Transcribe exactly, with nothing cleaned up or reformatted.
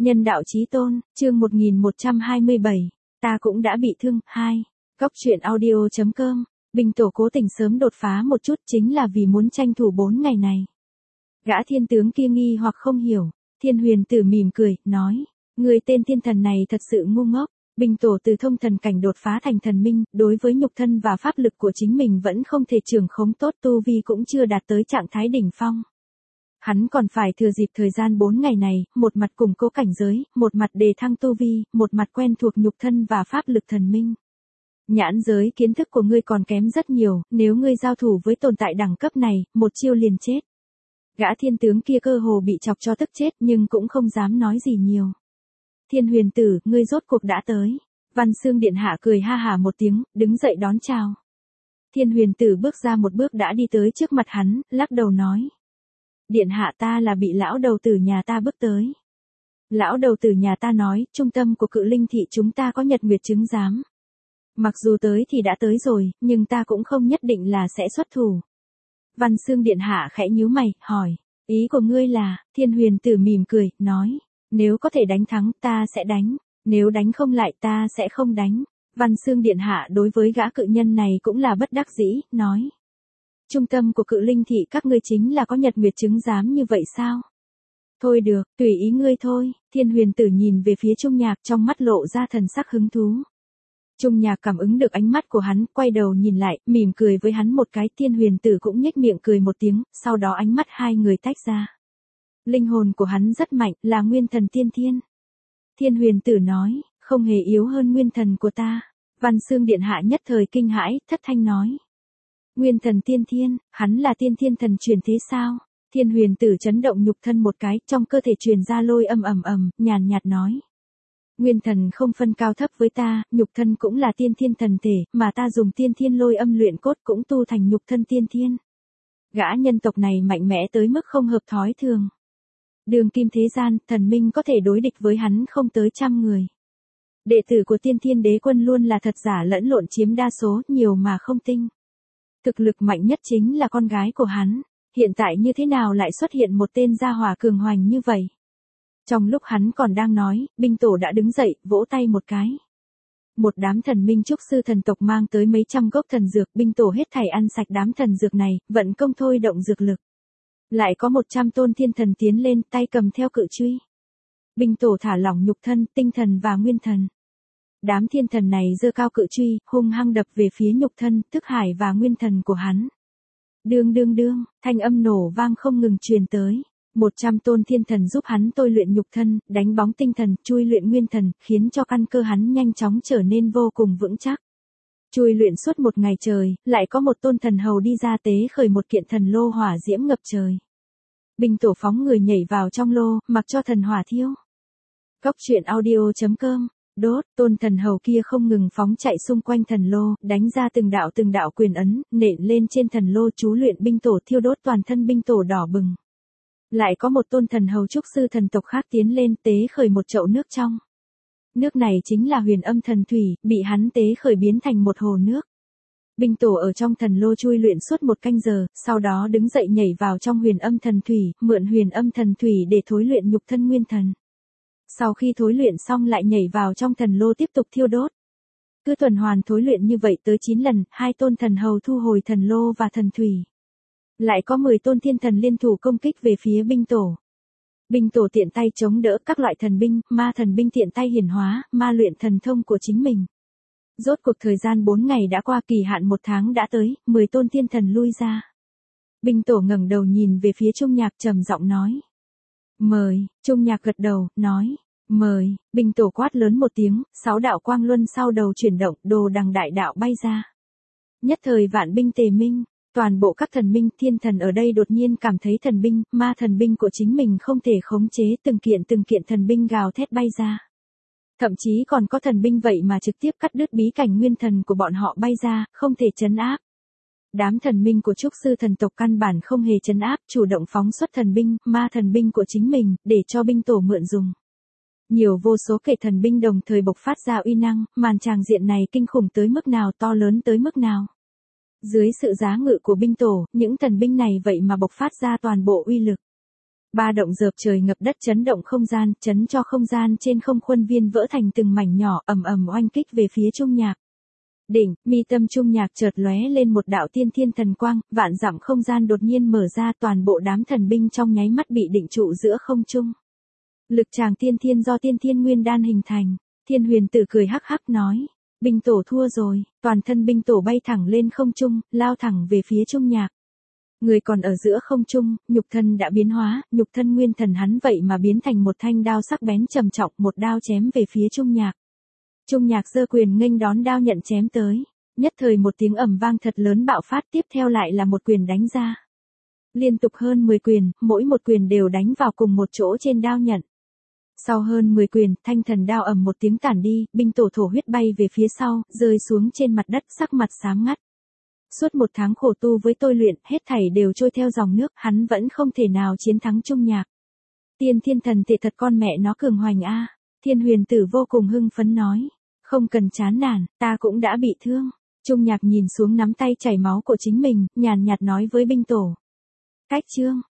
Nhân đạo chí tôn, chương một nghìn một trăm hai mươi bảy, ta cũng đã bị thương, hai. Góc truyện audio chấm com, Binh Tổ cố tình sớm đột phá một chút chính là vì muốn tranh thủ bốn ngày này. Gã thiên tướng kia nghi hoặc không hiểu, Thiên Huyền Tử mỉm cười, nói, người tên thiên thần này thật sự ngu ngốc. Binh Tổ từ thông thần cảnh đột phá thành thần minh, đối với nhục thân và pháp lực của chính mình vẫn không thể trưởng khống tốt, tu vi cũng chưa đạt tới trạng thái đỉnh phong. Hắn còn phải thừa dịp thời gian bốn ngày này, một mặt củng cố cảnh giới, một mặt đề thăng tu vi, một mặt quen thuộc nhục thân và pháp lực thần minh. Nhãn giới kiến thức của ngươi còn kém rất nhiều, nếu ngươi giao thủ với tồn tại đẳng cấp này, một chiêu liền chết. Gã thiên tướng kia cơ hồ bị chọc cho tức chết nhưng cũng không dám nói gì nhiều. Thiên Huyền Tử, ngươi rốt cuộc đã tới. Văn Xương Điện Hạ cười ha hả một tiếng, đứng dậy đón chào. Thiên Huyền Tử bước ra một bước đã đi tới trước mặt hắn, lắc đầu nói. Điện hạ ta là bị lão đầu tử nhà ta bước tới. Lão đầu tử nhà ta nói, trung tâm của Cự Linh thị chúng ta có nhật nguyệt chứng giám. Mặc dù tới thì đã tới rồi, nhưng ta cũng không nhất định là sẽ xuất thủ. Văn Xương Điện Hạ khẽ nhíu mày, hỏi, ý của ngươi là? Thiên Huyền Tử mỉm cười, nói, nếu có thể đánh thắng ta sẽ đánh, nếu đánh không lại ta sẽ không đánh. Văn Xương Điện Hạ đối với gã cự nhân này cũng là bất đắc dĩ, nói. Trung tâm của Cự Linh thị các ngươi chính là có nhật nguyệt chứng giám như vậy sao? Thôi được, tùy ý ngươi thôi. Thiên Huyền Tử nhìn về phía Trung Nhạc, trong mắt lộ ra thần sắc hứng thú. Trung Nhạc cảm ứng được ánh mắt của hắn, quay đầu nhìn lại, mỉm cười với hắn một cái. Thiên Huyền Tử cũng nhếch miệng cười một tiếng, sau đó ánh mắt hai người tách ra. Linh hồn của hắn rất mạnh, là nguyên thần tiên thiên. Thiên Huyền Tử nói, không hề yếu hơn nguyên thần của ta. Văn Xương Điện Hạ nhất thời kinh hãi, thất thanh nói. Nguyên thần tiên thiên, hắn là tiên thiên thần truyền thế sao? Thiên Huyền Tử chấn động nhục thân một cái, trong cơ thể truyền ra lôi âm ầm ầm, nhàn nhạt nói. Nguyên thần không phân cao thấp với ta, nhục thân cũng là tiên thiên thần thể, mà ta dùng tiên thiên lôi âm luyện cốt cũng tu thành nhục thân tiên thiên. Gã nhân tộc này mạnh mẽ tới mức không hợp thói thường. Đường kim thế gian, thần minh có thể đối địch với hắn không tới trăm người. Đệ tử của Tiên Thiên Đế Quân luôn là thật giả lẫn lộn chiếm đa số, nhiều mà không tinh. Thực lực mạnh nhất chính là con gái của hắn, hiện tại như thế nào lại xuất hiện một tên gia hỏa cường hoành như vậy. Trong lúc hắn còn đang nói, Binh Tổ đã đứng dậy, vỗ tay một cái. Một đám thần minh trúc sư thần tộc mang tới mấy trăm gốc thần dược, Binh Tổ hết thảy ăn sạch đám thần dược này, vận công thôi động dược lực. Lại có một trăm tôn thiên thần tiến lên, tay cầm theo cự truy. Binh Tổ thả lỏng nhục thân, tinh thần và nguyên thần. Đám thiên thần này giơ cao cự truy, hung hăng đập về phía nhục thân, thức hải và nguyên thần của hắn. Đương đương đương, thanh âm nổ vang không ngừng truyền tới. Một trăm tôn thiên thần giúp hắn tôi luyện nhục thân, đánh bóng tinh thần, chui luyện nguyên thần, khiến cho căn cơ hắn nhanh chóng trở nên vô cùng vững chắc. Chui luyện suốt một ngày trời, lại có một tôn thần hầu đi ra tế khởi một kiện thần lô hỏa diễm ngập trời. Binh Tổ phóng người nhảy vào trong lô, mặc cho thần hỏa thiêu. Góc truyện audio chấm com, đốt, tôn thần hầu kia không ngừng phóng chạy xung quanh thần lô, đánh ra từng đạo từng đạo quyền ấn, nện lên trên thần lô chú luyện Binh Tổ thiêu đốt toàn thân Binh Tổ đỏ bừng. Lại có một tôn thần hầu trúc sư thần tộc khác tiến lên tế khởi một chậu nước trong. Nước này chính là huyền âm thần thủy, bị hắn tế khởi biến thành một hồ nước. Binh Tổ ở trong thần lô chui luyện suốt một canh giờ, sau đó đứng dậy nhảy vào trong huyền âm thần thủy, mượn huyền âm thần thủy để thối luyện nhục thân nguyên thần. Sau khi thối luyện xong lại nhảy vào trong thần lô tiếp tục thiêu đốt. Cứ tuần hoàn thối luyện như vậy tới chín lần, hai tôn thần hầu thu hồi thần lô và thần thủy. Lại có mười tôn thiên thần liên thủ công kích về phía Binh Tổ. Binh Tổ tiện tay chống đỡ các loại thần binh, ma thần binh tiện tay hiển hóa, ma luyện thần thông của chính mình. Rốt cuộc thời gian bốn ngày đã qua, kỳ hạn một tháng đã tới, mười tôn thiên thần lui ra. Binh Tổ ngẩng đầu nhìn về phía Trung Nhạc trầm giọng nói. Mời, Trung Nhạc gật đầu, nói, mời, Binh Tổ quát lớn một tiếng, sáu đạo quang luân sau đầu chuyển động, đồ đằng đại đạo bay ra. Nhất thời vạn binh tề minh, toàn bộ các thần minh thiên thần ở đây đột nhiên cảm thấy thần binh, ma thần binh của chính mình không thể khống chế, từng kiện từng kiện thần binh gào thét bay ra. Thậm chí còn có thần binh vậy mà trực tiếp cắt đứt bí cảnh nguyên thần của bọn họ bay ra, không thể trấn áp. Đám thần minh của trúc sư thần tộc căn bản không hề trấn áp, chủ động phóng xuất thần binh, ma thần binh của chính mình, để cho Binh Tổ mượn dùng. Nhiều vô số kể thần binh đồng thời bộc phát ra uy năng, màn tràng diện này kinh khủng tới mức nào, to lớn tới mức nào. Dưới sự giá ngự của Binh Tổ, những thần binh này vậy mà bộc phát ra toàn bộ uy lực. Ba động dợp trời ngập đất chấn động không gian, chấn cho không gian trên không khuôn viên vỡ thành từng mảnh nhỏ, ầm ầm oanh kích về phía Trung Nhạc. Đỉnh, mi tâm Trung Nhạc chợt lóe lên một đạo tiên thiên thần quang, vạn dặm không gian đột nhiên mở ra, toàn bộ đám thần binh trong nháy mắt bị định trụ giữa không trung. Lực tràng tiên thiên do tiên thiên nguyên đan hình thành, Thiên Huyền Tử cười hắc hắc nói, binh tổ thua rồi, toàn thân binh tổ bay thẳng lên không trung, lao thẳng về phía Trung Nhạc. Người còn ở giữa không trung, nhục thân đã biến hóa, nhục thân nguyên thần hắn vậy mà biến thành một thanh đao sắc bén trầm trọng, một đao chém về phía Trung Nhạc. Trung Nhạc giơ quyền nghênh đón đao nhận chém tới, nhất thời một tiếng ầm vang thật lớn bạo phát, tiếp theo lại là một quyền đánh ra. Liên tục hơn mười quyền, mỗi một quyền đều đánh vào cùng một chỗ trên đao nhận. Sau hơn mười quyền, thanh thần đao ầm một tiếng tản đi, binh tổ thổ huyết bay về phía sau, rơi xuống trên mặt đất, sắc mặt xám ngắt. Suốt một tháng khổ tu với tôi luyện, hết thảy đều trôi theo dòng nước, hắn vẫn không thể nào chiến thắng Trung Nhạc. Tiên thiên thần tệ thật con mẹ nó cường hoành a. Thiên Huyền Tử vô cùng hưng phấn nói, không cần chán nản, ta cũng đã bị thương. Trung Nhạc nhìn xuống nắm tay chảy máu của chính mình, nhàn nhạt nói với binh tổ. Cách chương,